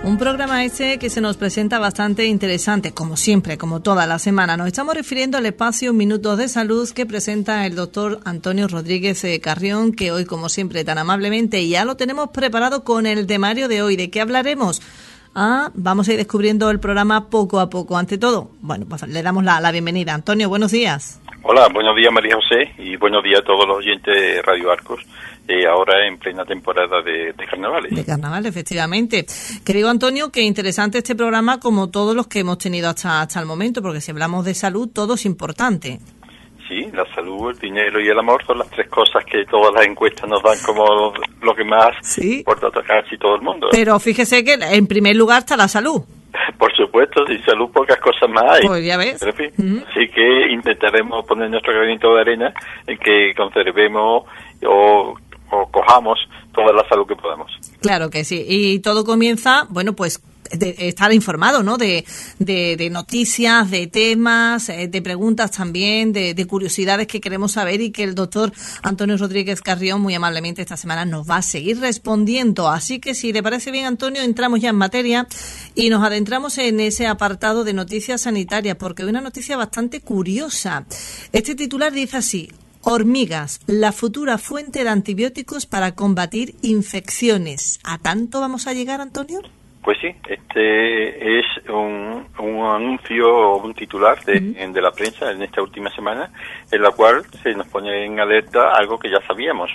Un programa ese que se nos presenta bastante interesante, como siempre, como toda la semana. Nos estamos refiriendo al espacio Minutos de Salud que presenta el doctor Antonio Rodríguez Carrión, que hoy, como siempre, tan amablemente ya lo tenemos preparado con el temario de hoy. ¿De qué hablaremos? Vamos a ir descubriendo el programa poco a poco. Ante todo, bueno, pues le damos la bienvenida. Antonio, buenos días. Hola, buenos días María José y buenos días a todos los oyentes de Radio Arcos, ahora en plena temporada de carnavales. De carnaval, efectivamente. Querido Antonio, que interesante este programa como todos los que hemos tenido hasta el momento, porque si hablamos de salud, todo es importante. Sí, la salud, el dinero y el amor son las tres cosas que todas las encuestas nos dan como lo que más importa a casi todo el mundo. Pero fíjese que en primer lugar está la salud. Por supuesto, sin salud pocas cosas más hay. Pues ya ves. Pero, en fin, así que intentaremos poner nuestro granito de arena en que conservemos o cojamos toda la salud que podamos. Claro que sí. Y todo comienza, bueno, pues de estar informado, ¿no? De noticias, de temas, de preguntas también, de curiosidades que queremos saber y que el doctor Antonio Rodríguez Carrión muy amablemente esta semana nos va a seguir respondiendo. Así que si le parece bien, Antonio, entramos ya en materia y nos adentramos en ese apartado de noticias sanitarias, porque hay una noticia bastante curiosa. Este titular dice así: hormigas, la futura fuente de antibióticos para combatir infecciones. ¿A tanto vamos a llegar, Antonio? Pues sí, este es un anuncio o un titular de la prensa en esta última semana, en la cual se nos pone en alerta algo que ya sabíamos,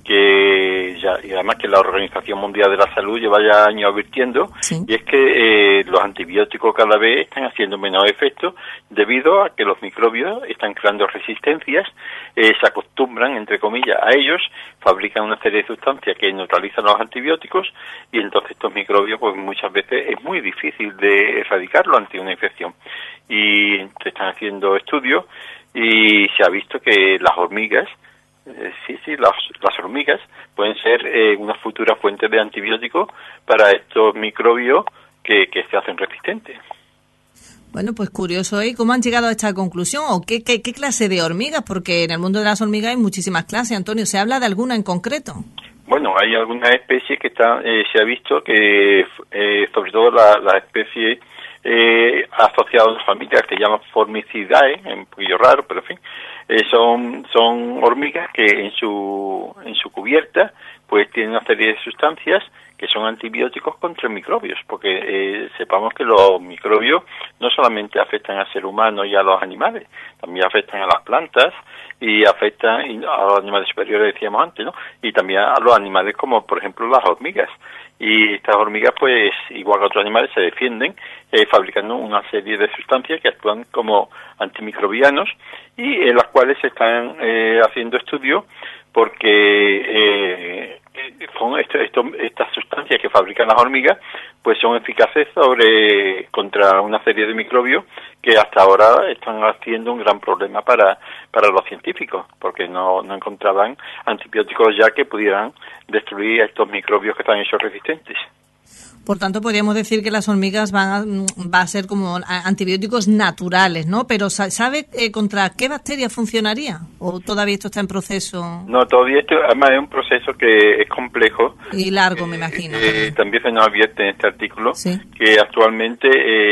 y además que la Organización Mundial de la Salud lleva ya años advirtiendo, y es que los antibióticos cada vez están haciendo menos efecto debido a que los microbios están creando resistencias, se acostumbran, entre comillas, a ellos, fabrican una serie de sustancias que neutralizan los antibióticos, y entonces estos microbios pues muchas veces es muy difícil de erradicarlo ante una infección. Y se están haciendo estudios y se ha visto que las hormigas, las hormigas pueden ser una futura fuente de antibióticos para estos microbios que se hacen resistentes. Bueno, pues curioso, ¿eh? ¿Cómo han llegado a esta conclusión? ¿O qué clase de hormigas? Porque en el mundo de las hormigas hay muchísimas clases, Antonio. ¿Se habla de alguna en concreto? Bueno, hay algunas especies que se ha visto que, sobre todo la especie asociada a una familia que se llama Formicidae, un poquillo raro, pero en fin, son hormigas que en su cubierta pues tienen una serie de sustancias que son antibióticos contra microbios, porque sepamos que los microbios no solamente afectan al ser humano y a los animales, también afectan a las plantas y afectan a los animales superiores, decíamos antes, ¿no? Y también a los animales como, por ejemplo, las hormigas. Y estas hormigas, pues, igual que otros animales, se defienden fabricando una serie de sustancias que actúan como antimicrobianos y en las cuales se están haciendo estudios porque son estas sustancias que fabrican las hormigas, pues son eficaces contra una serie de microbios que hasta ahora están haciendo un gran problema para los científicos, porque no encontraban antibióticos ya que pudieran destruir a estos microbios que están hechos resistentes. Por tanto, podríamos decir que las hormigas va a ser como antibióticos naturales, ¿no? Pero ¿sabe contra qué bacteria funcionaría? ¿O todavía esto está en proceso? No, todavía esto además es un proceso que es complejo. Y largo, me imagino. También se nos advierte en este artículo que actualmente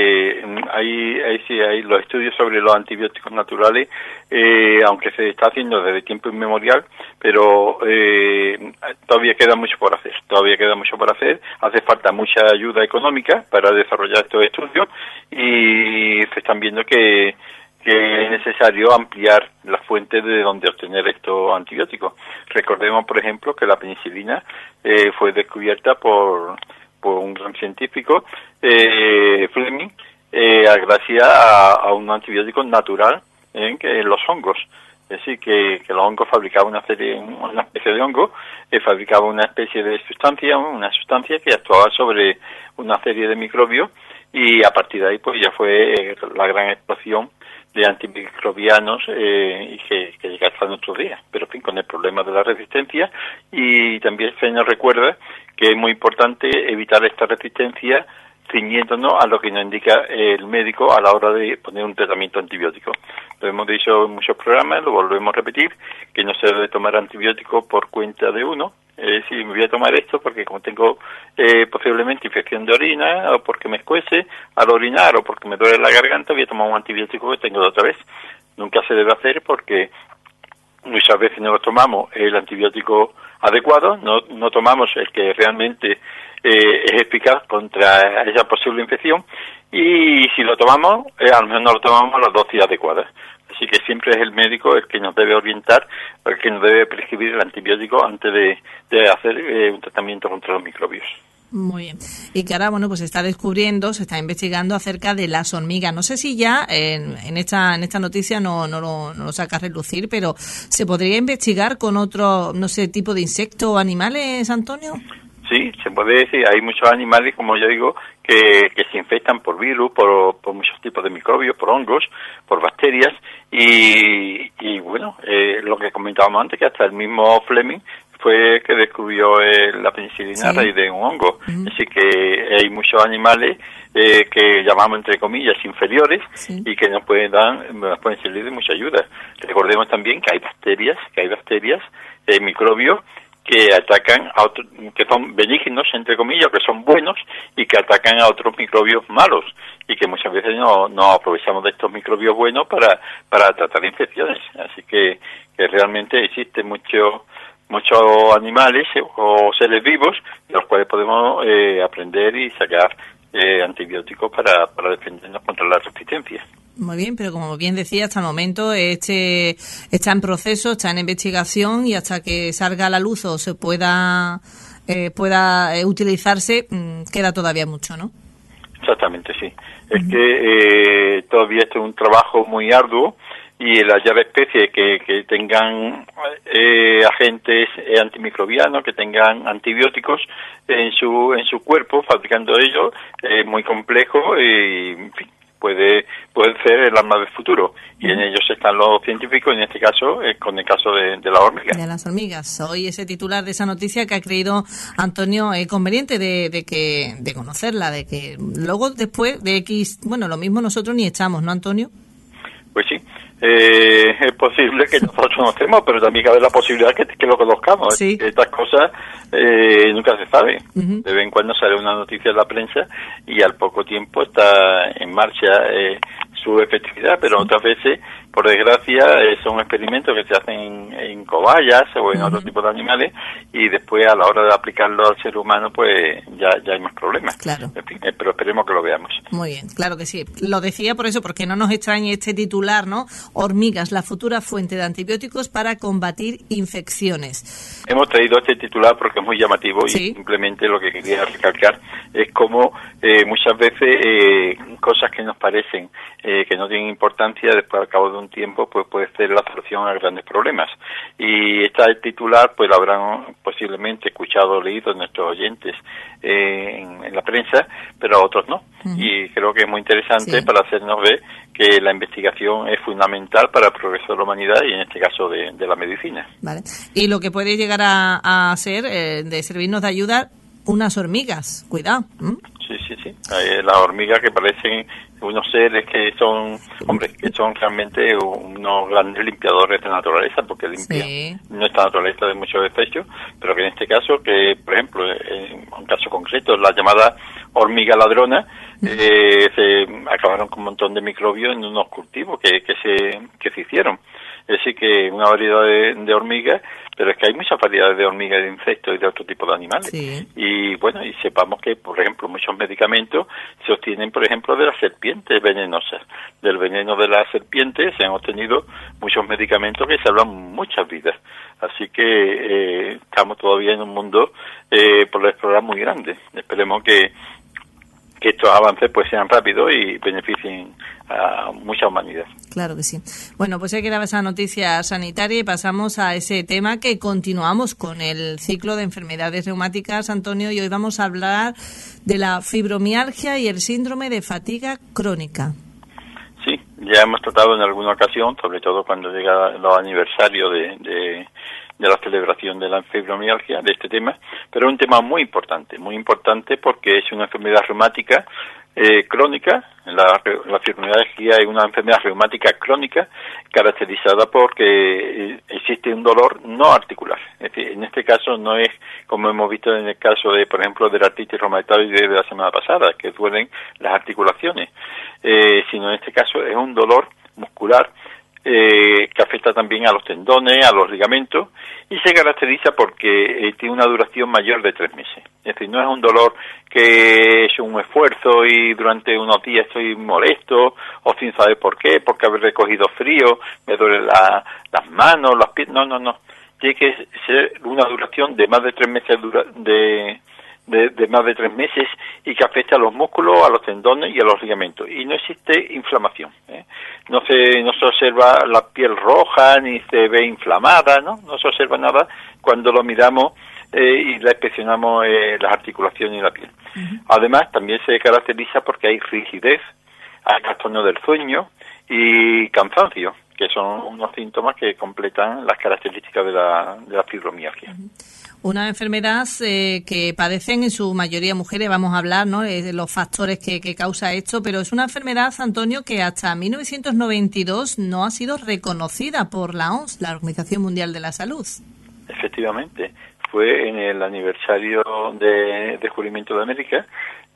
hay los estudios sobre los antibióticos naturales, aunque se está haciendo desde tiempo inmemorial, pero todavía queda mucho por hacer. Hace falta mucha ayuda económica para desarrollar estos estudios y se están viendo que es necesario ampliar las fuentes de donde obtener estos antibióticos. Recordemos, por ejemplo, que la penicilina fue descubierta por un gran científico, Fleming, gracias a un antibiótico natural que los hongos. Es decir, que los hongos fabricaban una especie de hongo, fabricaba una especie de una sustancia que actuaba sobre una serie de microbios y a partir de ahí pues ya fue la gran explosión de antimicrobianos y que llega hasta nuestros días. Pero en fin, con el problema de la resistencia y también se nos recuerda que es muy importante evitar esta resistencia ciñéndonos a lo que nos indica el médico a la hora de poner un tratamiento antibiótico. Lo hemos dicho en muchos programas, lo volvemos a repetir, que no se debe tomar antibiótico por cuenta de uno, Sí, me voy a tomar esto porque como tengo posiblemente infección de orina, o porque me escuece al orinar, o porque me duele la garganta, voy a tomar un antibiótico que tengo de otra vez. Nunca se debe hacer porque muchas veces no tomamos el antibiótico adecuado, no tomamos el que realmente es eficaz contra esa posible infección, y si lo tomamos, a lo mejor no lo tomamos a las dosis adecuadas. Así que siempre es el médico el que nos debe orientar, el que nos debe prescribir el antibiótico antes de hacer un tratamiento contra los microbios. Muy bien. Y que ahora, bueno, pues se está investigando acerca de las hormigas. No sé si ya en esta noticia no lo saca a relucir, pero ¿se podría investigar con otro, no sé, tipo de insecto o animales, Antonio? Sí, se puede decir. Hay muchos animales, como yo digo, que se infectan por virus, por muchos tipos de microbios, por hongos, por bacterias, y bueno, lo que comentábamos antes, que hasta el mismo Fleming fue que descubrió la penicilina a raíz de un hongo. Así que hay muchos animales que llamamos entre comillas inferiores, y que nos pueden servir de mucha ayuda. Recordemos también que hay bacterias, microbios que atacan a otros, que son benignos entre comillas, que son buenos, y que atacan a otros microbios malos, y que muchas veces no aprovechamos de estos microbios buenos para tratar infecciones. Así que realmente existen muchos animales o seres vivos de los cuales podemos aprender y sacar antibióticos para defendernos contra la resistencia. Muy bien, pero como bien decía, hasta el momento está en proceso, está en investigación, y hasta que salga a la luz o se pueda utilizarse, queda todavía mucho, ¿no? Exactamente, sí. Es que todavía esto es un trabajo muy arduo, y el hallar especies que tengan agentes antimicrobianos, que tengan antibióticos en su cuerpo, fabricando ellos, es muy complejo, y en fin, puede ser el arma del futuro, y en ellos están los científicos, en este caso con el caso de las hormigas. De las hormigas. Hoy ese titular de esa noticia que ha creído Antonio conveniente de conocerla, de que luego después de X, bueno, lo mismo nosotros ni echamos, ¿no, Antonio? Pues sí. Es posible que nosotros no estemos, pero también cabe la posibilidad que lo conozcamos. Sí. Estas cosas nunca se sabe. De vez en cuando sale una noticia en la prensa y al poco tiempo está en marcha su efectividad, pero otras veces, por desgracia, son experimentos que se hacen en cobayas o en otro tipo de animales, y después a la hora de aplicarlo al ser humano, pues ya hay más problemas. Claro. En fin, pero esperemos que lo veamos. Muy bien, claro que sí. Lo decía por eso, porque no nos extrañe este titular, ¿no? Hormigas, la futura fuente de antibióticos para combatir infecciones. Hemos traído este titular porque es muy llamativo, y simplemente lo que quería recalcar es como muchas veces cosas que nos parecen que no tienen importancia, después al cabo de un tiempo pues puede ser la solución a grandes problemas. Y este titular pues lo habrán posiblemente escuchado o leído nuestros oyentes en la prensa, pero a otros no. Y creo que es muy interesante para hacernos ver que la investigación es fundamental para el progreso de la humanidad, y en este caso de la medicina. Vale. Y lo que puede llegar a ser de servirnos de ayuda unas hormigas, cuidado. Sí. Las hormigas que parecen unos seres que son realmente unos grandes limpiadores de la naturaleza, porque limpian nuestra naturaleza de muchos desechos, pero que en este caso, que por ejemplo, en un caso concreto, la llamada hormiga ladrona, se acabaron con un montón de microbios en unos cultivos que se hicieron. Es decir, que una variedad de hormigas, pero es que hay muchas variedades de hormigas, de insectos y de otro tipo de animales. Y bueno, y sepamos que, por ejemplo, muchos medicamentos se obtienen, por ejemplo, de las serpientes venenosas. Del veneno de las serpientes se han obtenido muchos medicamentos que salvan muchas vidas. Así que estamos todavía en un mundo por explorar muy grande. Esperemos que estos avances pues sean rápidos y beneficien a mucha humanidad. Claro que sí. Bueno, pues hay que dar esa noticia sanitaria y pasamos a ese tema que continuamos con el ciclo de enfermedades reumáticas, Antonio, y hoy vamos a hablar de la fibromialgia y el síndrome de fatiga crónica. Sí, ya hemos tratado en alguna ocasión, sobre todo cuando llega los aniversarios de la celebración de la fibromialgia, de este tema, pero es un tema muy importante porque es una enfermedad reumática crónica. La fibromialgia es una enfermedad reumática crónica caracterizada porque existe un dolor no articular. Es decir, en este caso no es como hemos visto en el caso de, por ejemplo, de la artritis reumatoide de la semana pasada, que duelen las articulaciones, sino en este caso es un dolor muscular que afecta también a los tendones, a los ligamentos, y se caracteriza porque tiene una duración mayor de 3 meses. Es decir, no es un dolor que es un esfuerzo y durante unos días estoy molesto o sin saber por qué, porque haber recogido frío, me duelen las manos, las pies. No. Tiene que ser una duración de más de 3 meses de más de 3 meses y que afecta a los músculos, a los tendones y a los ligamentos. Y no existe inflamación, No se observa la piel roja ni se ve inflamada, ¿no? No se observa nada cuando lo miramos y la inspeccionamos las articulaciones y la piel. Uh-huh. Además, también se caracteriza porque hay rigidez, hay trastorno del sueño y cansancio, que son unos síntomas que completan las características de la fibromialgia. Uh-huh. Una enfermedad que padecen en su mayoría mujeres, vamos a hablar, ¿no?, de los factores que causa esto, pero es una enfermedad, Antonio, que hasta 1992 no ha sido reconocida por la OMS, la Organización Mundial de la Salud. Efectivamente, fue en el aniversario de descubrimiento de América,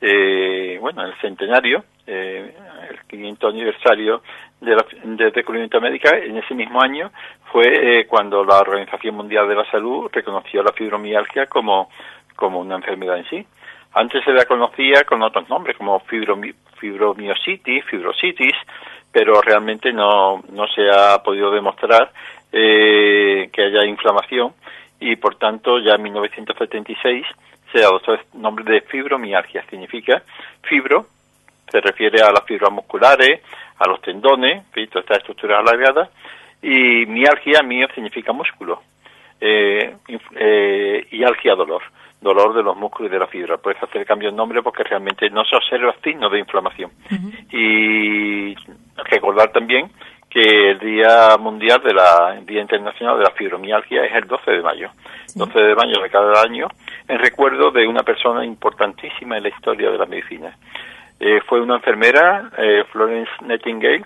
el centenario, el 500 aniversario de descubrimiento de América, en ese mismo año fue cuando la Organización Mundial de la Salud reconoció la fibromialgia como una enfermedad en sí. Antes se la conocía con otros nombres como fibromiositis, fibrositis, pero realmente no se ha podido demostrar que haya inflamación y por tanto ya en 1976 se adoptó el nombre de fibromialgia. Significa fibro, se refiere a las fibras musculares, a los tendones, toda esta estructura alargada, y mialgia, mio significa músculo, y algia, dolor de los músculos y de la fibra. Por eso hacer el cambio de nombre, porque realmente no se observa signos de inflamación. Uh-huh. Y recordar también que el Día Mundial el Día Internacional de la Fibromialgia es el 12 de mayo. Sí. 12 de mayo de cada año, en recuerdo de una persona importantísima en la historia de la medicina. Fue una enfermera, Florence Nightingale,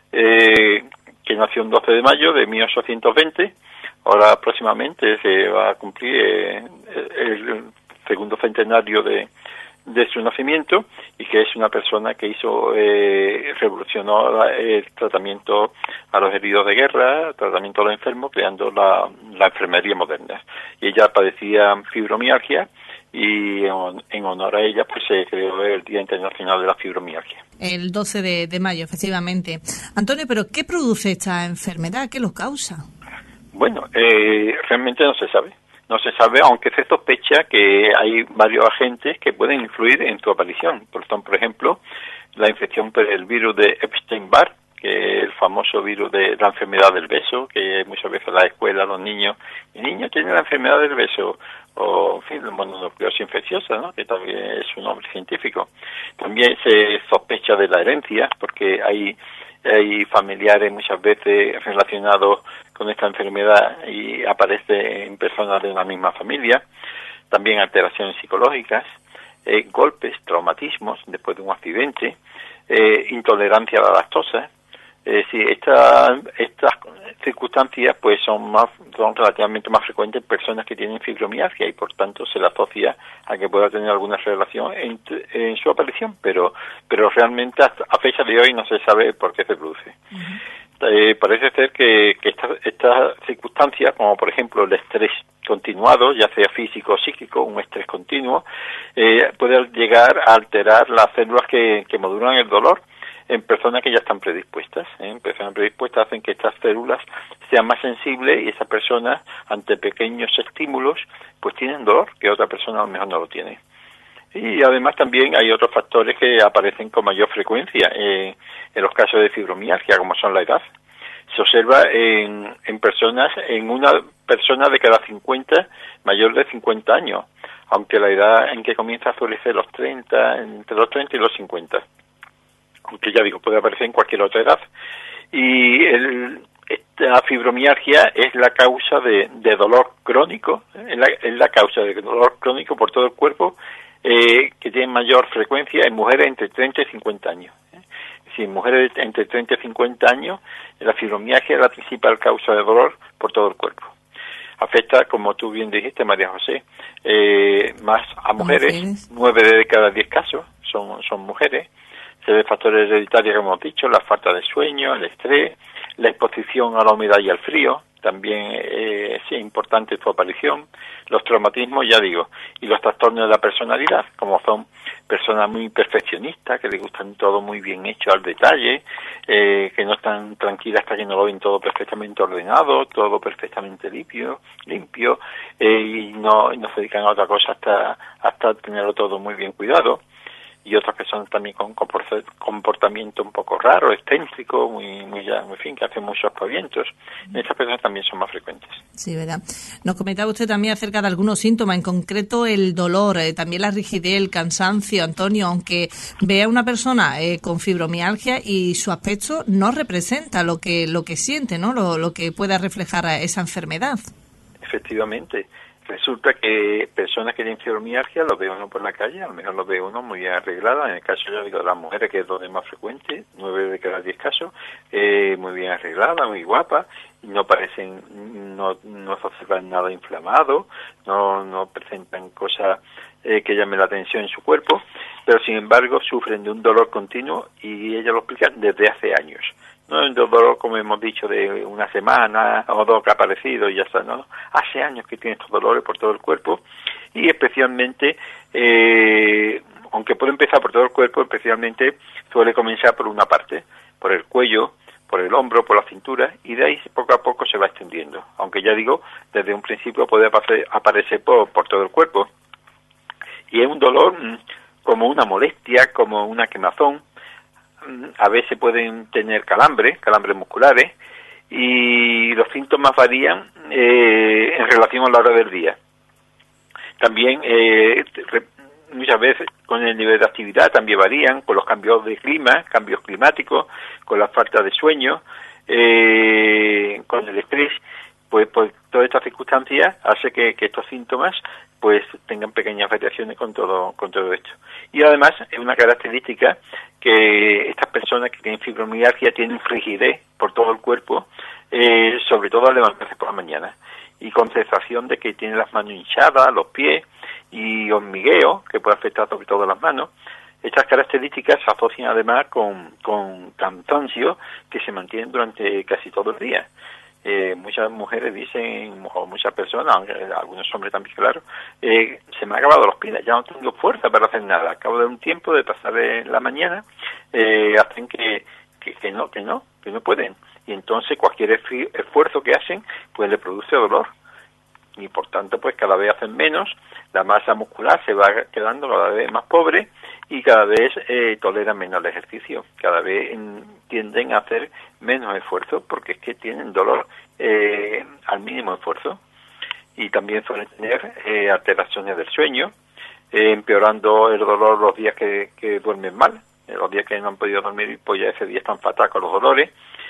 que nació el 12 de mayo de 1820. Ahora próximamente se va a cumplir el segundo centenario de su nacimiento, y que es una persona que revolucionó el tratamiento a los heridos de guerra, el tratamiento a los enfermos, creando la enfermería moderna. Y ella padecía fibromialgia, y en honor a ella pues se creó el Día Internacional de la Fibromialgia. El 12 de mayo, efectivamente. Antonio, ¿pero qué produce esta enfermedad? ¿Qué lo causa? Bueno, realmente no se sabe. No se sabe, aunque se sospecha que hay varios agentes que pueden influir en su aparición. Por ejemplo, la infección por el virus de Epstein-Barr, que es el famoso virus de la enfermedad del beso, que muchas veces en la escuela los niños tienen la enfermedad del beso, o en fin, mononucleosis infecciosa, ¿no?, que también es un nombre científico. También se sospecha de la herencia, porque hay familiares muchas veces relacionados con esta enfermedad y aparece en personas de una misma familia. También alteraciones psicológicas, golpes, traumatismos después de un accidente, intolerancia a la lactosa. Estas circunstancias pues son relativamente más frecuentes en personas que tienen fibromialgia, y por tanto se le asocia a que pueda tener alguna relación en su aparición, pero realmente a fecha de hoy no se sabe por qué se produce. Uh-huh. Parece ser que estas circunstancias, como por ejemplo el estrés continuado, ya sea físico o psíquico, un estrés continuo, puede llegar a alterar las células que modulan el dolor en personas que ya están predispuestas. Personas predispuestas hacen que estas células sean más sensibles, y esas personas, ante pequeños estímulos, pues tienen dolor que otra persona a lo mejor no lo tiene. Y además también hay otros factores que aparecen con mayor frecuencia en los casos de fibromialgia, como son la edad. Se observa en personas, en una persona de cada 50, mayor de 50 años, aunque la edad en que comienza suele ser entre los 30 y los 50. Aunque ya digo, puede aparecer en cualquier otra edad. Y esta fibromialgia es la causa de dolor crónico, es la causa de dolor crónico por todo el cuerpo, que tiene mayor frecuencia en mujeres entre 30 y 50 años. Si en mujeres entre 30 y 50 años, la fibromialgia es la principal causa de dolor por todo el cuerpo. Afecta, como tú bien dijiste, María José, más a mujeres. 9 de cada 10 casos son mujeres. Se ve factores hereditarios, como hemos dicho, la falta de sueño, el estrés, la exposición a la humedad y al frío, también es importante su aparición, los traumatismos, ya digo, y los trastornos de la personalidad, como son personas muy perfeccionistas, que les gustan todo muy bien hecho al detalle, que no están tranquilas hasta que no lo ven todo perfectamente ordenado, todo perfectamente limpio, y no se dedican a otra cosa hasta tenerlo todo muy bien cuidado. Y otras personas también con comportamiento un poco raro, excéntrico, en fin, que hacen muchos aspavientos. Estas personas también son más frecuentes. Sí, ¿verdad? Nos comentaba usted también acerca de algunos síntomas, en concreto el dolor, también la rigidez, el cansancio, Antonio, aunque vea una persona con fibromialgia y su aspecto no representa lo que siente, ¿no? Lo que pueda reflejar esa enfermedad. Efectivamente. Resulta que personas que tienen fibromialgia los ve uno por la calle, a lo mejor los ve uno muy bien arreglada, en el caso yo digo de las mujeres, que es donde más frecuente, 9 de cada 10 casos, muy bien arreglada, muy guapa, no parecen, no se observan nada inflamado, no presentan cosas que llamen la atención en su cuerpo, pero sin embargo sufren de un dolor continuo y ella lo explica desde hace años. No es un dolor, como hemos dicho, de una semana o dos que ha aparecido y ya está, no. Hace años que tiene estos dolores por todo el cuerpo y especialmente, aunque puede empezar por todo el cuerpo, especialmente suele comenzar por una parte, por el cuello, por el hombro, por la cintura, y de ahí poco a poco se va extendiendo. Aunque ya digo, desde un principio puede aparecer por todo el cuerpo. Y es un dolor como una molestia, como una quemazón. A veces pueden tener calambres musculares, y los síntomas varían en relación a la hora del día. También muchas veces con el nivel de actividad también varían, con los cambios de clima, cambios climáticos, con la falta de sueño, con el estrés. Pues todas estas circunstancias hace que estos síntomas pues tengan pequeñas variaciones con todo esto. Y además es una característica que estas personas que tienen fibromialgia tienen rigidez por todo el cuerpo, sobre todo al levantarse por la mañana, y con sensación de que tienen las manos hinchadas, los pies, y hormigueo, que puede afectar sobre todo las manos. Estas características se asocian además con cansancio que se mantienen durante casi todo el día. Muchas mujeres dicen, o muchas personas, algunos hombres también, claro, se me han acabado los pies, ya no tengo fuerza para hacer nada. Al cabo de un tiempo de pasar la mañana, hacen que no pueden. Y entonces cualquier esfuerzo que hacen, pues le produce dolor. Y por tanto, pues cada vez hacen menos, la masa muscular se va quedando cada vez más pobre y cada vez toleran menos el ejercicio. Cada vez tienden a hacer menos esfuerzo porque es que tienen dolor al mínimo esfuerzo. Y también suelen tener alteraciones del sueño, empeorando el dolor los días que duermen mal. Los días que no han podido dormir, pues ya ese día están fatal con los dolores.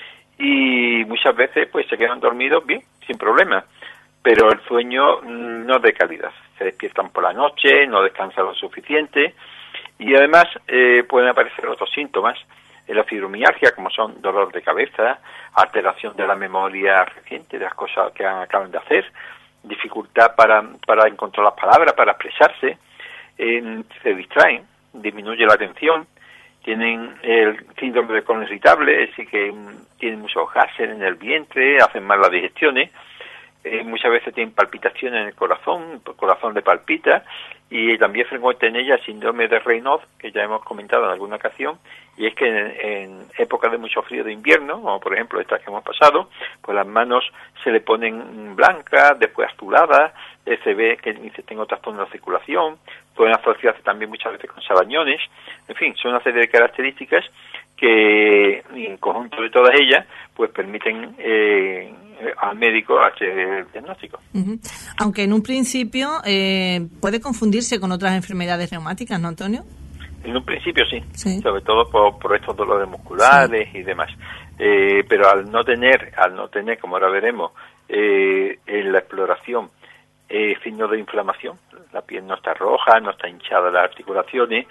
Y muchas veces pues se quedan dormidos bien, sin problema. Pero el sueño no es de calidad. Se despiertan por la noche, no descansan lo suficiente y además pueden aparecer otros síntomas en la fibromialgia, como son dolor de cabeza, alteración de la memoria reciente, de las cosas que acaban de hacer, dificultad para encontrar las palabras, para expresarse, se distraen, disminuye la atención, tienen el síndrome de colon irritable, es decir, que tienen muchos gases en el vientre, hacen mal las digestiones. Muchas veces tienen palpitaciones en el corazón le palpita, y también frecuente en ella el síndrome de Raynaud, que ya hemos comentado en alguna ocasión, y es que en épocas de mucho frío de invierno, como por ejemplo estas que hemos pasado, pues las manos se le ponen blancas, después azuladas, se ve que tiene otras zonas de circulación, pueden asociarse también muchas veces con sabañones, en fin, son una serie de características que en conjunto de todas ellas pues permiten al médico hacer el diagnóstico. Uh-huh. Aunque en un principio puede confundirse con otras enfermedades reumáticas, ¿no, Antonio? En un principio sí. Sobre todo por estos dolores musculares y demás. Pero al no tener, como ahora veremos, en la exploración signos de inflamación. La piel no está roja, no está hinchada las articulaciones,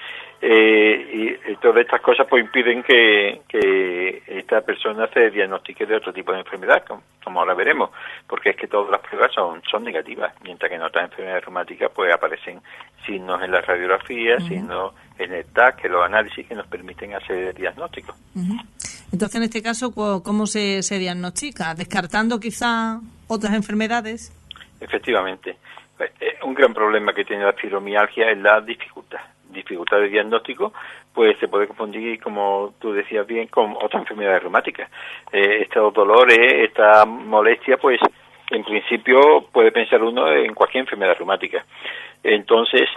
y todas estas cosas pues impiden que esta persona se diagnostique de otro tipo de enfermedad, como ahora veremos, porque es que todas las pruebas son negativas, mientras que en otras enfermedades reumáticas pues aparecen signos en la radiografía, signos en el TAC, en los análisis que nos permiten hacer el diagnóstico. Entonces, en este caso, ¿cómo se diagnostica? ¿Descartando quizá otras enfermedades? Efectivamente. Un gran problema que tiene la fibromialgia es la dificultad de diagnóstico, pues se puede confundir, como tú decías bien, con otras enfermedades reumáticas. Estos dolores, esta molestia, pues en principio puede pensar uno en cualquier enfermedad reumática. Entonces,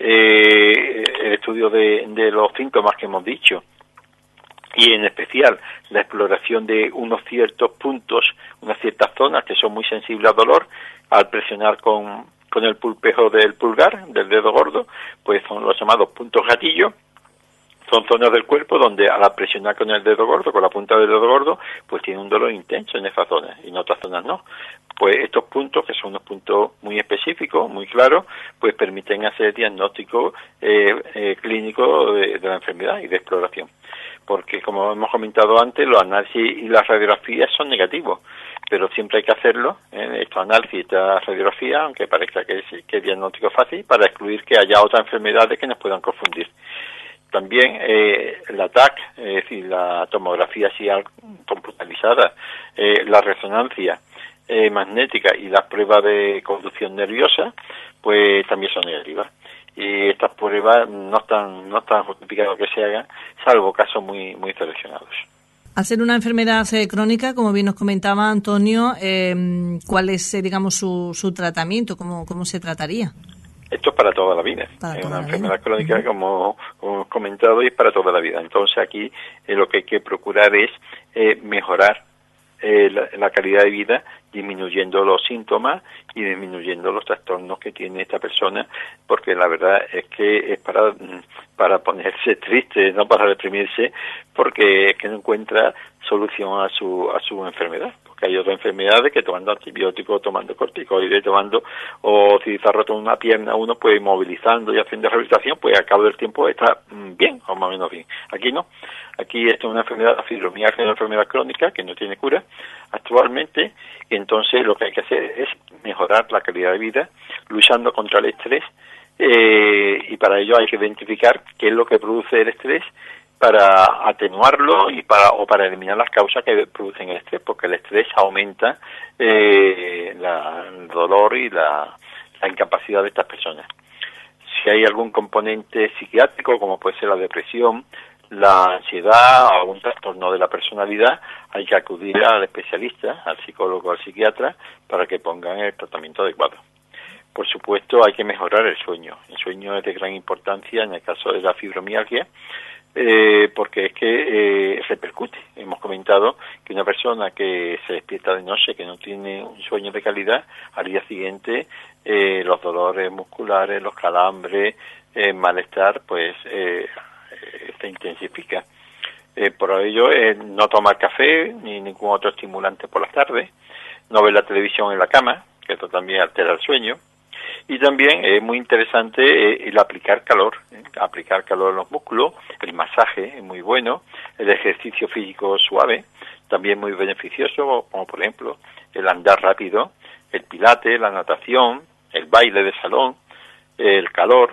el estudio de los síntomas que hemos dicho, y en especial la exploración de unos ciertos puntos, unas ciertas zonas que son muy sensibles al dolor, al presionar con el pulpejo del pulgar, del dedo gordo, pues son los llamados puntos gatillo. Son zonas del cuerpo donde al presionar con el dedo gordo, con la punta del dedo gordo, pues tiene un dolor intenso en esas zonas y en otras zonas no. Pues estos puntos, que son unos puntos muy específicos, muy claros, pues permiten hacer diagnóstico clínico de la enfermedad y de exploración. Porque, como hemos comentado antes, los análisis y las radiografías son negativos, pero siempre hay que hacerlo, estos análisis y esta radiografía, aunque parezca que es diagnóstico fácil, para excluir que haya otras enfermedades que nos puedan confundir. También la TAC, es decir, la tomografía axial computarizada, la resonancia magnética y las pruebas de conducción nerviosa, pues también son negativas. Y estas pruebas no están justificadas que se hagan, salvo casos muy seleccionados. Al ser una enfermedad crónica, como bien nos comentaba Antonio, ¿cuál es, digamos, su tratamiento? ¿Cómo se trataría? Esto es para toda la vida. Es una enfermedad crónica, como hemos comentado, y es para toda la vida. Entonces aquí lo que hay que procurar es mejorar la calidad de vida, disminuyendo los síntomas y disminuyendo los trastornos que tiene esta persona, porque la verdad es que es para ponerse triste, no para deprimirse, porque es que no encuentra solución a su enfermedad. Porque hay otras enfermedades que tomando antibióticos, tomando corticoides, o si se ha roto una pierna, uno pues movilizando y haciendo rehabilitación, pues al cabo del tiempo está bien o más o menos bien. Aquí no. Aquí esto es una enfermedad, la fibromialgia es una enfermedad crónica que no tiene cura actualmente, y entonces lo que hay que hacer es mejorar la calidad de vida, luchando contra el estrés, y para ello hay que identificar qué es lo que produce el estrés para atenuarlo y para eliminar las causas que producen el estrés, porque el estrés aumenta el dolor y la incapacidad de estas personas. Si hay algún componente psiquiátrico, como puede ser la depresión, la ansiedad o algún trastorno de la personalidad, hay que acudir al especialista, al psicólogo o al psiquiatra, para que pongan el tratamiento adecuado. Por supuesto, hay que mejorar el sueño. El sueño es de gran importancia en el caso de la fibromialgia, porque es que repercute. Hemos comentado que una persona que se despierta de noche, que no tiene un sueño de calidad, al día siguiente los dolores musculares, los calambres, malestar, pues se intensifica. Por ello, no tomar café ni ningún otro estimulante por las tardes, no ver la televisión en la cama, que esto también altera el sueño. Y también es muy interesante el aplicar calor en los músculos, el masaje es muy bueno, el ejercicio físico suave, también muy beneficioso, como por ejemplo el andar rápido, el pilates, la natación, el baile de salón, el calor,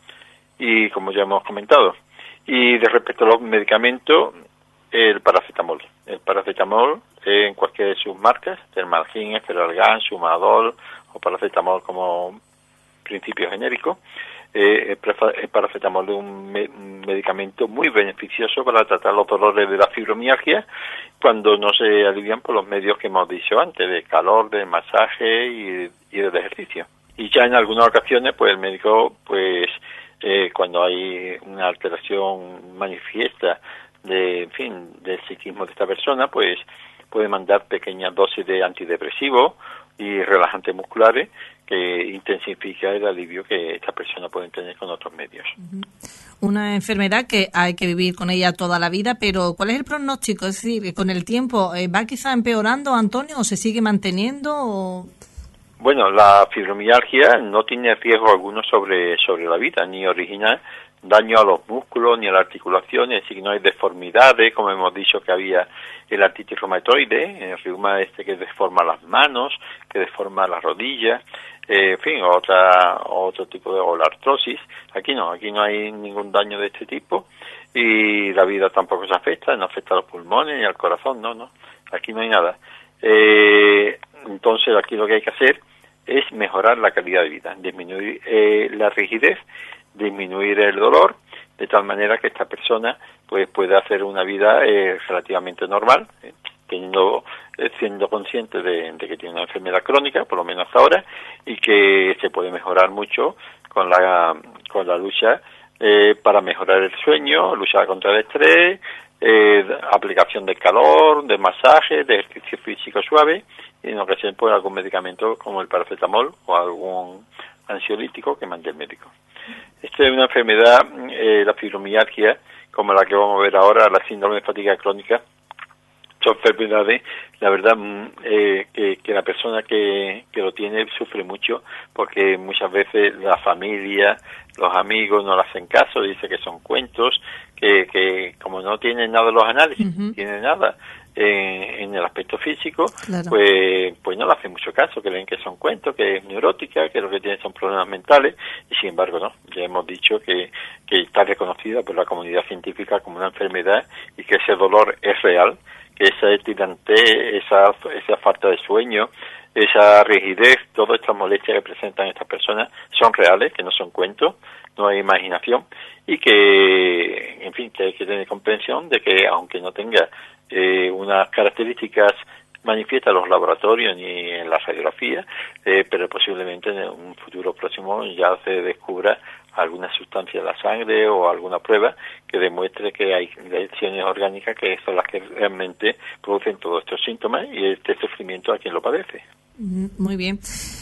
y como ya hemos comentado. Y de respecto a los medicamentos, el paracetamol. El paracetamol en cualquiera de sus marcas, Dermalgin, Efferalgan, Sumadol o paracetamol como principio genérico. El paracetamol es un medicamento muy beneficioso para tratar los dolores de la fibromialgia cuando no se alivian por los medios que hemos dicho antes, de calor, de masaje y de ejercicio. Y ya en algunas ocasiones, pues el médico, pues cuando hay una alteración manifiesta del psiquismo de esta persona, pues puede mandar pequeñas dosis de antidepresivos y relajantes musculares que intensifica el alivio que esta persona puede tener con otros medios. Una enfermedad que hay que vivir con ella toda la vida, pero ¿cuál es el pronóstico? Es decir, con el tiempo, ¿va quizá empeorando, Antonio, o se sigue manteniendo? Bueno, la fibromialgia no tiene riesgo alguno sobre la vida, ni origina daño a los músculos ni a las articulaciones, es decir, no hay deformidades, como hemos dicho que había el artritis reumatoide, el reuma que deforma las manos, que deforma las rodillas, en fin, otro tipo de, o la artrosis. Aquí no hay ningún daño de este tipo, y la vida tampoco se afecta, no afecta a los pulmones ni al corazón, no, aquí no hay nada. Entonces aquí lo que hay que hacer es mejorar la calidad de vida, disminuir la rigidez, disminuir el dolor, de tal manera que esta persona pues pueda hacer una vida relativamente normal, siendo consciente de que tiene una enfermedad crónica, por lo menos hasta ahora, y que se puede mejorar mucho con la lucha para mejorar el sueño, luchar contra el estrés, aplicación de calor, de masaje, de ejercicio físico suave, y en ocasión pues algún medicamento como el paracetamol o algún ansiolítico que mande el médico. Esta es una enfermedad, la fibromialgia, como la que vamos a ver ahora, la síndrome de fatiga crónica, son enfermedades, la verdad, que la persona que lo tiene sufre mucho, porque muchas veces la familia, los amigos no le hacen caso, dice que son cuentos, que como no tienen nada de los análisis, no tienen nada en el aspecto físico, claro, pues no le hacen mucho caso, que ven que son cuentos, que es neurótica, que lo que tiene son problemas mentales, y sin embargo no, ya hemos dicho que está reconocida por la comunidad científica como una enfermedad y que ese dolor es real, que esa tirantez, esa falta de sueño, esa rigidez, todas estas molestias que presentan estas personas son reales, que no son cuentos, no hay imaginación, y que, en fin, que hay que tener comprensión de que aunque no tenga unas características manifiestas en los laboratorios ni en la radiografía, pero posiblemente en un futuro próximo ya se descubra alguna sustancia en la sangre o alguna prueba que demuestre que hay lesiones orgánicas que son las que realmente producen todos estos síntomas y este sufrimiento a quien lo padece. Muy bien.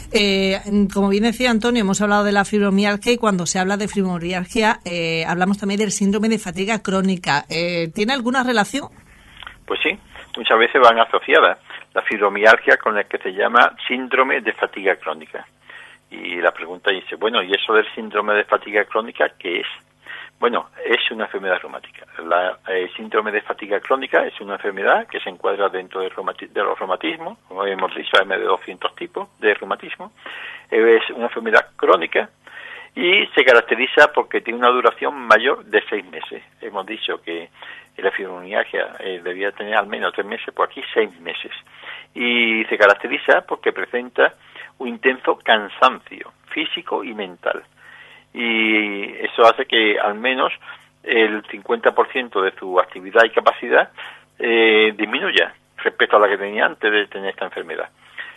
Como bien decía Antonio, hemos hablado de la fibromialgia y cuando se habla de fibromialgia hablamos también del síndrome de fatiga crónica. ¿Tiene alguna relación? Pues sí, muchas veces van asociadas la fibromialgia con el que se llama síndrome de fatiga crónica. Y la pregunta dice, bueno, ¿y eso del síndrome de fatiga crónica qué es? Bueno, es una enfermedad reumática. El síndrome de fatiga crónica es una enfermedad que se encuadra dentro de los reumatismos, como hemos dicho, hay más de 200 tipos de reumatismo. Es una enfermedad crónica y se caracteriza porque tiene una duración mayor de 6 meses. Hemos dicho que la fibromialgia debía tener al menos 3 meses, pues aquí 6 meses. Y se caracteriza porque presenta un intenso cansancio físico y mental. Y eso hace que al menos el 50% de su actividad y capacidad disminuya respecto a la que tenía antes de tener esta enfermedad.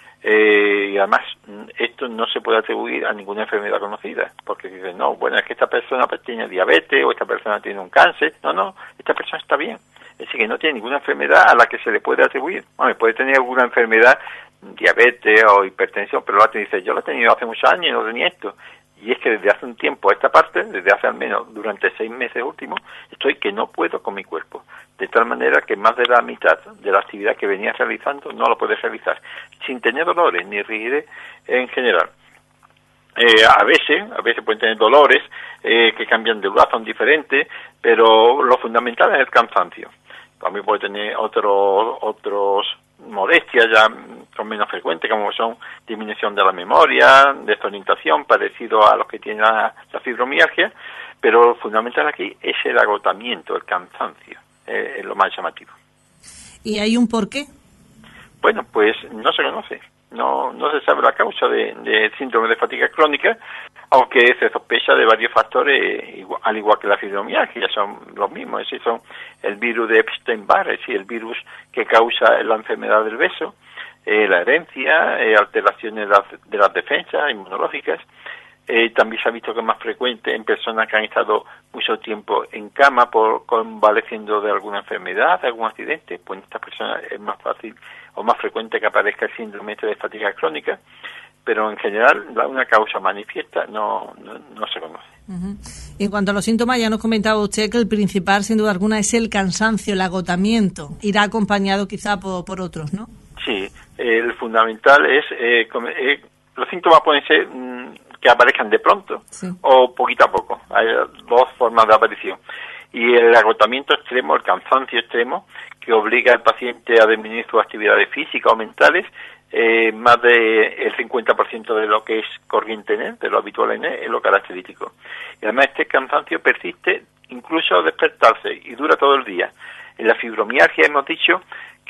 Y además, esto no se puede atribuir a ninguna enfermedad conocida, porque dicen, no, bueno, es que esta persona tiene diabetes o esta persona tiene un cáncer. No, esta persona está bien. Es decir, que no tiene ninguna enfermedad a la que se le puede atribuir. Bueno, puede tener alguna enfermedad, diabetes o hipertensión, pero la dice, yo la he tenido hace muchos años y no tenía esto. Y es que desde hace un tiempo a esta parte, desde hace al menos durante 6 meses últimos, estoy que no puedo con mi cuerpo. De tal manera que más de la mitad de la actividad que venía realizando no lo puedes realizar, sin tener dolores ni rigidez en general. A veces pueden tener dolores que cambian de lugar, son diferentes, pero lo fundamental es el cansancio. También puede tener otros molestias ya son menos frecuentes, como son disminución de la memoria, desorientación, parecido a los que tienen la fibromialgia, pero lo fundamental aquí es el agotamiento, el cansancio, es lo más llamativo. ¿Y hay un porqué? Bueno, pues no se conoce. No se sabe la causa de síndrome de fatiga crónica, aunque se sospecha de varios factores, al igual que la fibromialgia, son los mismos, es decir, son el virus de Epstein-Barr, es decir, el virus que causa la enfermedad del beso, la herencia, alteraciones de las defensas inmunológicas. También se ha visto que es más frecuente en personas que han estado mucho tiempo en cama convaleciendo de alguna enfermedad, de algún accidente, pues en estas personas es más fácil o más frecuente que aparezca el síndrome de fatiga crónica, pero en general una causa manifiesta no se conoce. Uh-huh. Y en cuanto a los síntomas, ya nos comentaba usted que el principal, sin duda alguna, es el cansancio, el agotamiento. Irá acompañado quizá por otros, ¿no? Sí, el fundamental es los síntomas pueden ser que aparezcan de pronto o poquito a poco. Hay dos formas de aparición. Y el agotamiento extremo, el cansancio extremo, que obliga al paciente a disminuir sus actividades físicas o mentales, más del 50% de lo que es corriente en él, de lo habitual en él, es lo característico. Y además este cansancio persiste incluso al despertarse y dura todo el día. En la fibromialgia hemos dicho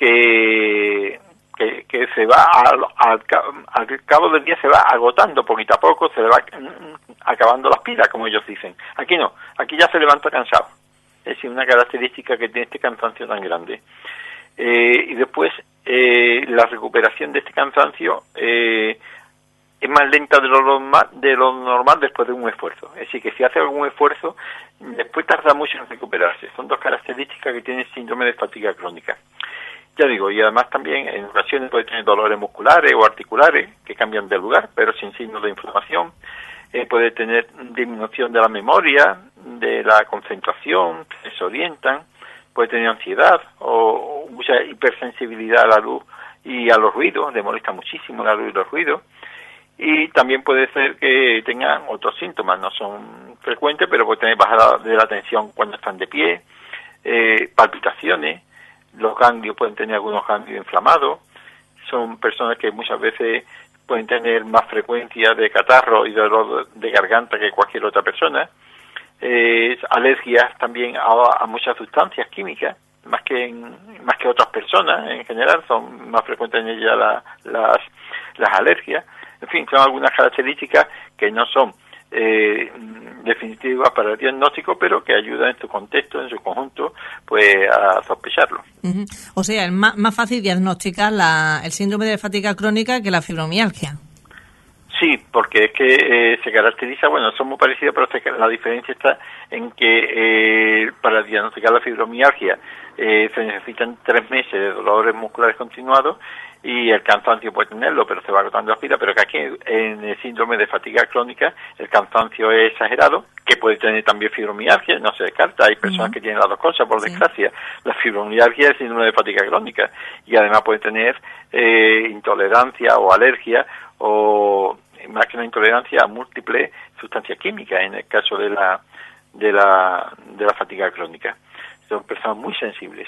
que se va al cabo del día se va agotando poquito a poco, se le va acabando las pilas, como ellos dicen. Aquí no, aquí ya se levanta cansado. Es decir, una característica que tiene este cansancio tan grande. Y después la recuperación de este cansancio es más lenta de lo normal después de un esfuerzo. Es decir, que si hace algún esfuerzo, después tarda mucho en recuperarse. Son dos características que tiene el síndrome de fatiga crónica. Ya digo, y además también en ocasiones puede tener dolores musculares o articulares que cambian de lugar, pero sin signos de inflamación. Puede tener disminución de la memoria, de la concentración, se desorientan, puede tener ansiedad o mucha hipersensibilidad a la luz y a los ruidos, le molesta muchísimo la luz y los ruidos. Y también puede ser que tengan otros síntomas, no son frecuentes, pero puede tener bajada de la tensión cuando están de pie, palpitaciones, los ganglios pueden tener algunos ganglios inflamados, son personas que muchas veces pueden tener más frecuencia de catarro y dolor de garganta que cualquier otra persona, alergias también a muchas sustancias químicas, más que otras personas en general, son más frecuentes en ellas las alergias. En fin, son algunas características que no son definitivas para el diagnóstico, pero que ayudan en su contexto, en su conjunto, pues a sospecharlo. Uh-huh. O sea, es más fácil diagnosticar el síndrome de fatiga crónica que la fibromialgia. Sí, porque es que se caracteriza, bueno, son muy parecidos, pero la diferencia está en que para diagnosticar la fibromialgia se necesitan 3 meses de dolores musculares continuados y el cansancio puede tenerlo, pero se va agotando la vida, pero que aquí en el síndrome de fatiga crónica el cansancio es exagerado, que puede tener también fibromialgia, no se descarta, hay personas que tienen las dos cosas, por desgracia, la fibromialgia y el síndrome de fatiga crónica, y además puede tener intolerancia o alergia, o más que una intolerancia a múltiples sustancias químicas, en el caso de la fatiga crónica. Son personas muy sensibles,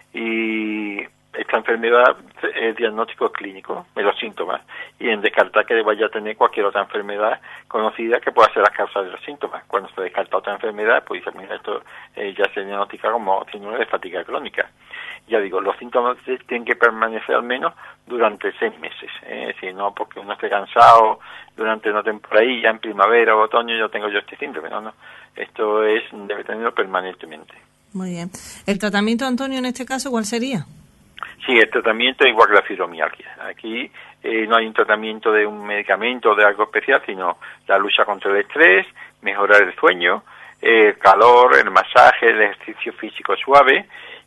y esta enfermedad es diagnóstico clínico de los síntomas y en descartar que vaya a tener cualquier otra enfermedad conocida que pueda ser la causa de los síntomas. Cuando se descarta otra enfermedad, pues dice, mira, esto ya se diagnostica como síndrome de fatiga crónica. Ya digo, los síntomas tienen que permanecer al menos durante 6 meses. Si no, porque uno esté cansado durante una temporada y ya en primavera o otoño yo tengo este síndrome. No. Esto debe tenerlo permanentemente. Muy bien. ¿El tratamiento, Antonio, en este caso, cuál sería? Sí, el tratamiento es igual que la fibromialgia. Aquí no hay un tratamiento de un medicamento o de algo especial, sino la lucha contra el estrés, mejorar el sueño, el calor, el masaje, el ejercicio físico suave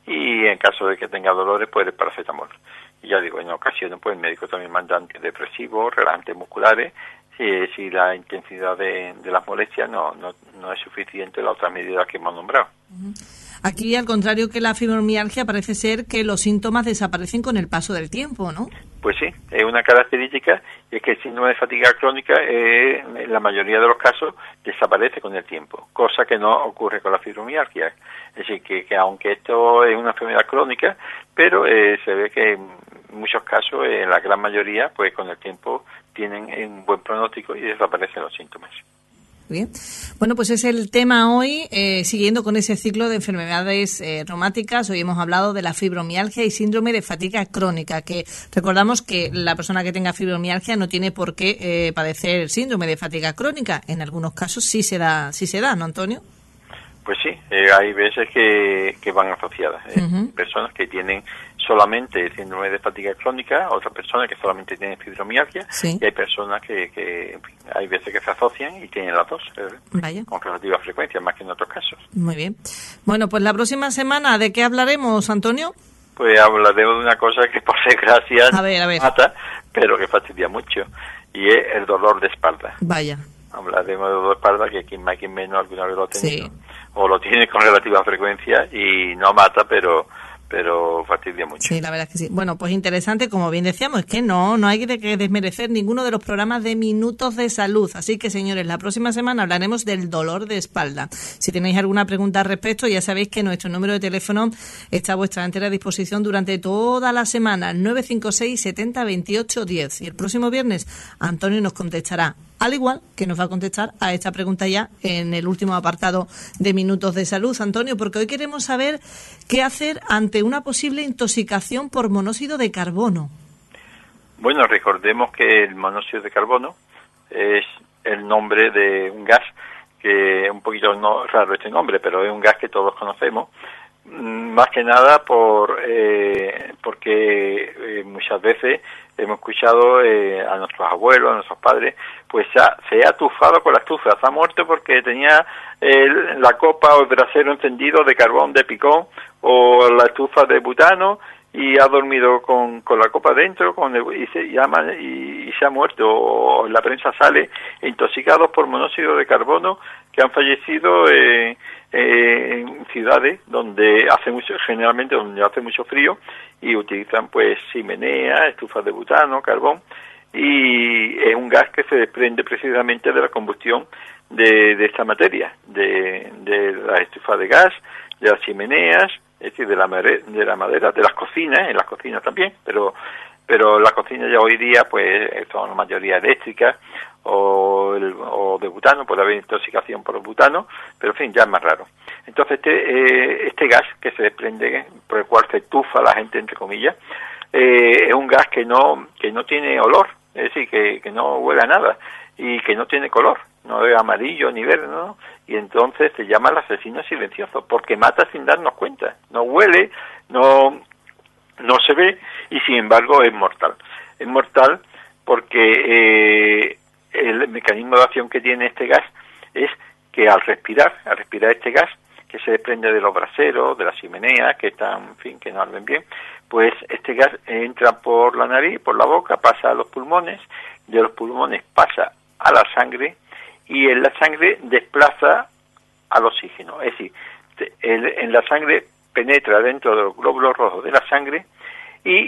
y en caso de que tenga dolores, pues el paracetamol. Y ya digo, en ocasiones pues el médico también manda antidepresivos, relajantes musculares, si la intensidad de las molestias no es suficiente la otra medida que hemos nombrado. Uh-huh. Aquí, al contrario que la fibromialgia, parece ser que los síntomas desaparecen con el paso del tiempo, ¿no? Pues sí, es una característica, y es que el síndrome de fatiga crónica en la mayoría de los casos desaparece con el tiempo, cosa que no ocurre con la fibromialgia. Es decir, que aunque esto es una enfermedad crónica, pero se ve que en muchos casos, en la gran mayoría, pues con el tiempo tienen un buen pronóstico y desaparecen los síntomas. Bien. Bueno, pues es el tema hoy, siguiendo con ese ciclo de enfermedades reumáticas. Hoy hemos hablado de la fibromialgia y síndrome de fatiga crónica, que recordamos que la persona que tenga fibromialgia no tiene por qué padecer el síndrome de fatiga crónica. En algunos casos sí se da, ¿no, Antonio? Pues sí, hay veces que van asociadas. Uh-huh. Personas que tienen solamente síndrome de fatiga crónica, otras personas que solamente tienen fibromialgia, sí. Y hay personas que en fin, hay veces que se asocian y tienen las dos, con relativa frecuencia, más que en otros casos. Muy bien. Bueno, pues la próxima semana, ¿de qué hablaremos, Antonio? Pues hablaremos de una cosa que por desgracia a ver. mata, pero que fastidia mucho, y es el dolor de espalda. Vaya. Hablaremos de dolor de espalda, que quien más, quien menos alguna vez lo ha tenido, sí. O lo tiene con relativa frecuencia y no mata, pero pero fastidia mucho. Sí, la verdad es que sí. Bueno, pues interesante, como bien decíamos, es que no hay que desmerecer ninguno de los programas de Minutos de Salud. Así que, señores, la próxima semana hablaremos del dolor de espalda. Si tenéis alguna pregunta al respecto, ya sabéis que nuestro número de teléfono está a vuestra entera disposición durante toda la semana, 956 70 28 10. Y el próximo viernes, Antonio nos contestará, al igual que nos va a contestar a esta pregunta ya en el último apartado de Minutos de Salud. Antonio, porque hoy queremos saber qué hacer ante una posible intoxicación por monóxido de carbono. Bueno, recordemos que el monóxido de carbono es el nombre de un gas que es un poquito raro este nombre, pero es un gas que todos conocemos, más que nada porque muchas veces hemos escuchado a nuestros abuelos, a nuestros padres, pues se ha atufado con la estufa, se ha muerto porque tenía la copa o el brasero encendido de carbón de picón o la estufa de butano y ha dormido con la copa dentro y se ha muerto, o en la prensa sale intoxicados por monóxido de carbono que han fallecido en ciudades donde generalmente donde hace mucho frío y utilizan pues chimenea, estufas de butano, carbón, y es un gas que se desprende precisamente de la combustión de esta materia, de las estufas de gas, de las chimeneas, es decir, de la madera, de las cocinas, en las cocinas también, pero la cocina ya hoy día pues son la mayoría eléctricas o de butano, puede haber intoxicación por el butano, pero en fin, ya es más raro. Entonces este gas que se desprende, por el cual se estufa la gente, entre comillas, es un gas que no tiene olor, es decir, que no huele a nada y que no tiene color, no es amarillo ni verde, ¿no? Y entonces se llama el asesino silencioso, porque mata sin darnos cuenta, no huele, no se ve y sin embargo es mortal. Es mortal porque el mecanismo de acción que tiene este gas es que al respirar este gas que se desprende de los braseros, de las chimeneas, que están, en fin, que no arden bien, pues este gas entra por la nariz, por la boca, pasa a los pulmones, de los pulmones pasa a la sangre y en la sangre desplaza al oxígeno. Es decir, en la sangre penetra dentro de los glóbulos rojos de la sangre y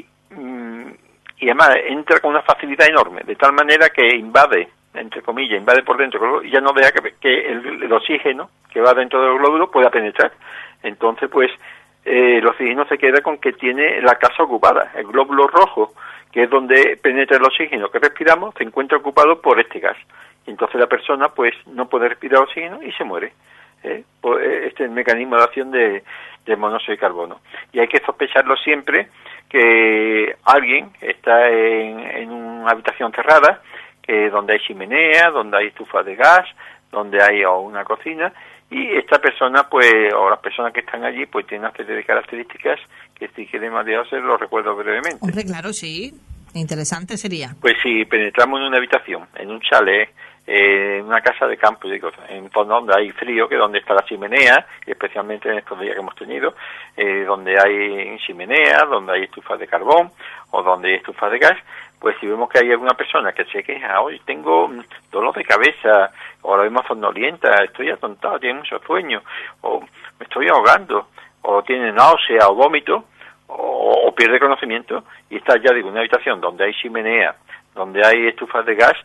además entra con una facilidad enorme, de tal manera que invade, entre comillas, invade por dentro y ya no deja que el oxígeno que va dentro del glóbulo pueda penetrar. Entonces, pues, el oxígeno se queda con que tiene la casa ocupada. El glóbulo rojo, que es donde penetra el oxígeno que respiramos, se encuentra ocupado por este gas. Y entonces la persona, pues, no puede respirar oxígeno y se muere. Pues este es el mecanismo de acción del monóxido de carbono. Y hay que sospecharlo siempre que alguien está en una habitación cerrada, donde hay chimenea, donde hay estufa de gas, donde hay una cocina, y esta persona, pues, o las personas que están allí, pues tienen una serie de características que si queremos hacer lo recuerdo brevemente. Hombre, claro, sí, interesante sería. Pues si penetramos en una habitación, en un chalet, en una casa de campo, digo, en zonas donde hay frío, que donde está la chimenea, especialmente en estos días que hemos tenido, donde hay chimenea, donde hay estufas de carbón o donde hay estufas de gas, pues si vemos que hay alguna persona que se queja, hoy tengo dolor de cabeza, o la vemos somnolienta, estoy atontado, tiene mucho sueño, o me estoy ahogando, o tiene náusea o vómito, o pierde conocimiento, y está ya, digo, en una habitación donde hay chimenea, donde hay estufas de gas,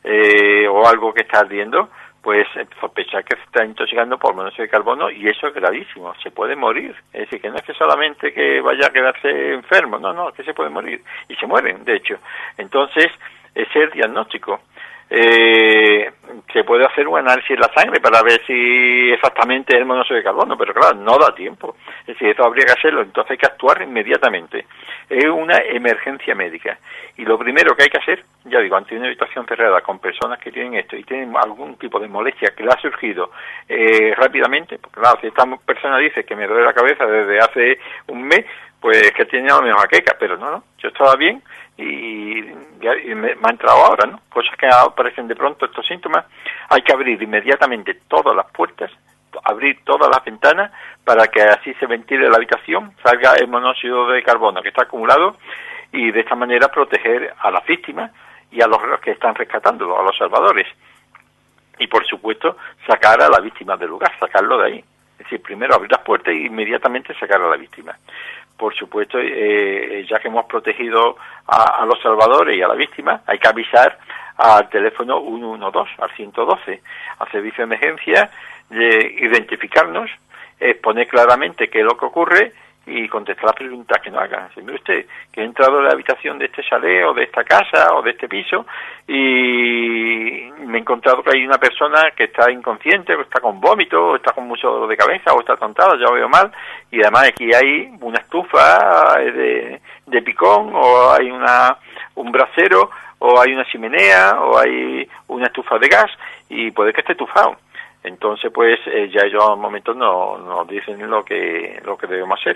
o algo que está ardiendo, pues sospechar que se está intoxicando por monóxido de carbono, y eso es gravísimo, se puede morir. Es decir, que no es que solamente que vaya a quedarse enfermo, no, es que se puede morir, y se mueren, de hecho. Entonces, ese es el diagnóstico. Se puede hacer un análisis de la sangre para ver si exactamente es el monóxido de carbono, pero claro, no da tiempo. Es decir, eso habría que hacerlo, entonces hay que actuar inmediatamente. Es una emergencia médica. Y lo primero que hay que hacer, ya digo, ante una habitación cerrada con personas que tienen esto y tienen algún tipo de molestia que le ha surgido rápidamente, porque claro, si esta persona dice que me duele la cabeza desde hace un mes, pues que tiene a lo mejor jaqueca, pero no, yo estaba bien y me ha entrado ahora, ¿no? Cosas que aparecen de pronto, estos síntomas, hay que abrir inmediatamente todas las puertas, abrir todas las ventanas para que así se ventile la habitación, salga el monóxido de carbono que está acumulado y de esta manera proteger a las víctimas y a los que están rescatándolo, a los salvadores. Y por supuesto sacar a la víctima del lugar, sacarlo de ahí. Es decir, primero abrir las puertas e inmediatamente sacar a la víctima. por supuesto, ya que hemos protegido a los salvadores y a la víctima, hay que avisar al teléfono 112, al 112, al servicio de emergencia, identificarnos, exponer claramente qué es lo que ocurre y contestar las preguntas que nos hagan. Si mire usted, que he entrado en la habitación de este chalet o de esta casa o de este piso y me he encontrado que hay una persona que está inconsciente, o está con vómito, o está con mucho dolor de cabeza, o está tontada, ya lo veo mal, y además aquí hay una estufa de picón, o hay un brasero, o hay una chimenea, o hay una estufa de gas, y puede que esté estufado. Entonces, pues, ya ellos al momento nos dicen lo que debemos hacer.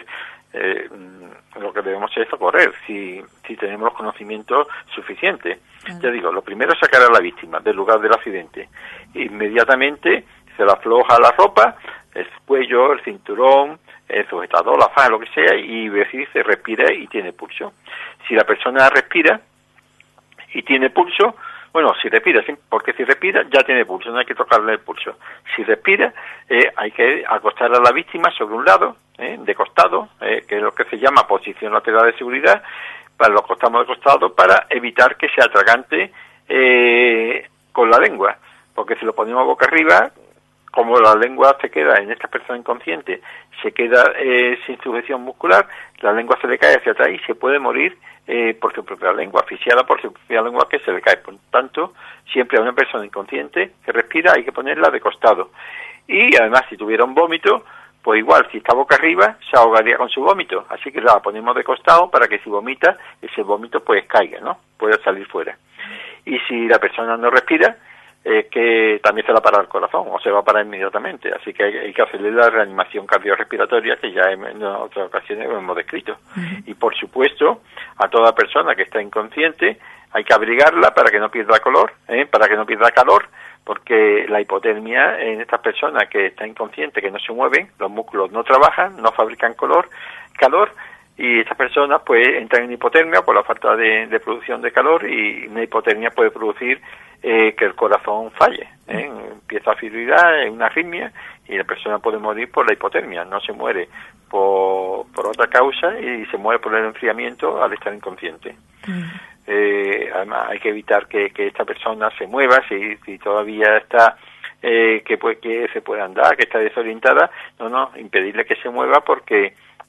Lo que debemos hacer es socorrer, si tenemos los conocimientos suficientes. Ya digo, lo primero es sacar a la víctima del lugar del accidente. Inmediatamente se le afloja la ropa, el cuello, el cinturón, el sujetador, la faja, lo que sea, y ver si se respira y tiene pulso. Si la persona respira y tiene pulso, bueno, si respira, sí, porque si respira ya tiene pulso, no hay que tocarle el pulso. Si respira, hay que acostar a la víctima sobre un lado, de costado, que es lo que se llama posición lateral de seguridad, lo acostamos de costado para evitar que se atragante con la lengua, porque si lo ponemos boca arriba, como la lengua se queda en esta persona inconsciente, se queda sin sujeción muscular, la lengua se le cae hacia atrás y se puede morir por su propia lengua, asfixiada por su propia lengua que se le cae. Por tanto, siempre a una persona inconsciente que respira hay que ponerla de costado. Y además, si tuviera un vómito, pues igual, si está boca arriba, se ahogaría con su vómito. Así que la ponemos de costado para que si vomita, ese vómito pues caiga, ¿no? Pueda salir fuera. Y si la persona no respira, que también se va a parar el corazón o se va a parar inmediatamente, así que hay que hacerle la reanimación cardiorrespiratoria que ya en otras ocasiones hemos descrito. Y por supuesto, a toda persona que está inconsciente hay que abrigarla para que no pierda calor, porque la hipotermia en estas personas que están inconscientes, que no se mueven, los músculos no trabajan, no fabrican calor, y estas personas pues entran en hipotermia por la falta de producción de calor, y una hipotermia puede producir que el corazón falle, empieza a fibrilar, una arritmia, y la persona puede morir por la hipotermia, no se muere por otra causa y se muere por el enfriamiento al estar inconsciente. Además hay que evitar que esta persona se mueva si todavía está que se puede andar, que está desorientada, impedirle que se mueva, porque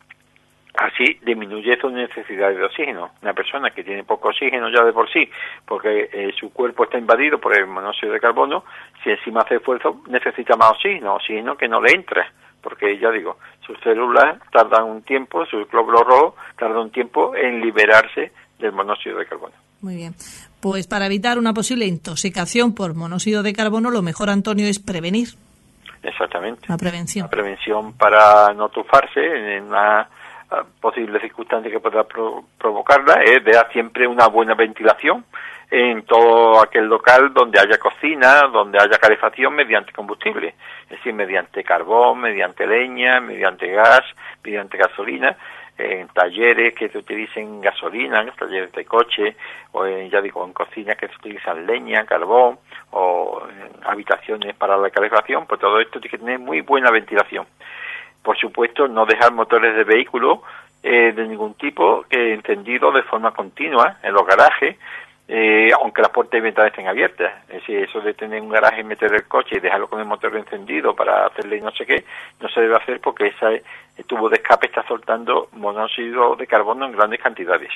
así disminuye su necesidad de oxígeno. Una persona que tiene poco oxígeno ya de por sí, porque su cuerpo está invadido por el monóxido de carbono, si encima hace esfuerzo necesita más oxígeno que no le entra, porque ya digo, sus células tardan un tiempo, su glóbulo rojo tarda un tiempo en liberarse del monóxido de carbono. Muy bien. Pues para evitar una posible intoxicación por monóxido de carbono, lo mejor, Antonio, es prevenir. Exactamente. La prevención. La prevención para no tufarse en una posible circunstancia que pueda provocarla es dar siempre una buena ventilación en todo aquel local donde haya cocina, donde haya calefacción mediante combustible, es decir, mediante carbón, mediante leña, mediante gas, mediante gasolina, en talleres que se utilicen gasolina, en talleres de coche, o en cocinas que se utilizan leña, carbón, o en habitaciones para la calefacción, pues todo esto tiene que tener muy buena ventilación. Por supuesto, no dejar motores de vehículos de ningún tipo encendidos de forma continua en los garajes, aunque las puertas y ventanas estén abiertas. Es decir, eso de tener un garaje y meter el coche y dejarlo con el motor encendido para hacerle no sé qué, no se debe hacer, porque ese tubo de escape está soltando monóxido de carbono en grandes cantidades.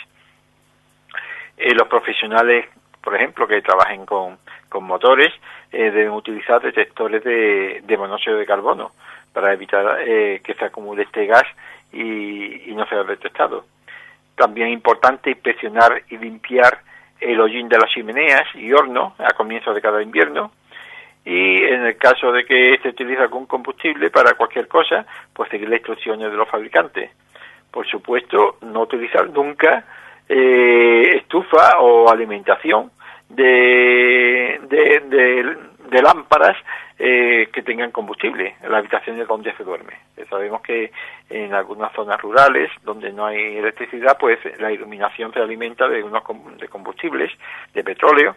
Los profesionales, por ejemplo, que trabajen con motores, deben utilizar detectores de monóxido de carbono para evitar que se acumule este gas y no sea detectado. También es importante inspeccionar y limpiar el hollín de las chimeneas y hornos a comienzos de cada invierno, y en el caso de que se utilice algún combustible para cualquier cosa, pues seguir las instrucciones de los fabricantes. Por supuesto, no utilizar nunca estufa o alimentación de lámparas que tengan combustible en las habitaciones donde se duerme. Sabemos que en algunas zonas rurales donde no hay electricidad, pues la iluminación se alimenta de combustibles, de petróleo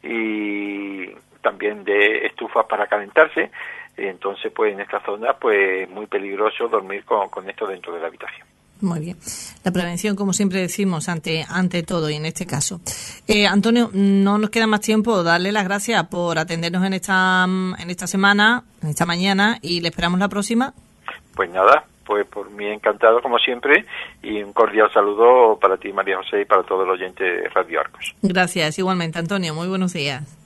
y también de estufas para calentarse. Entonces, pues en esta zona, pues es muy peligroso dormir con esto dentro de la habitación. Muy bien. La prevención, como siempre decimos, ante todo y en este caso. Antonio, no nos queda más tiempo. Darle las gracias por atendernos en esta semana, en esta mañana, y le esperamos la próxima. Pues nada, pues por mí encantado como siempre, y un cordial saludo para ti, María José, y para todos los oyentes de Radio Arcos. Gracias, igualmente, Antonio. Muy buenos días.